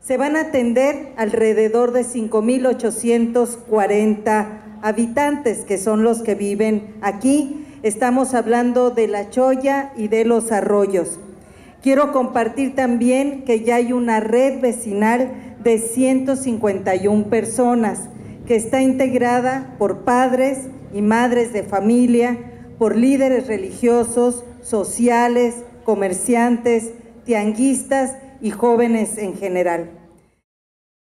Se van a atender alrededor de 5,840 habitantes, que son los que viven aquí. Estamos hablando de La Cholla y de Los Arroyos. Quiero compartir también que ya hay una red vecinal de 151 personas que está integrada por padres y madres de familia, por líderes religiosos, sociales, comerciantes, tianguistas y jóvenes en general.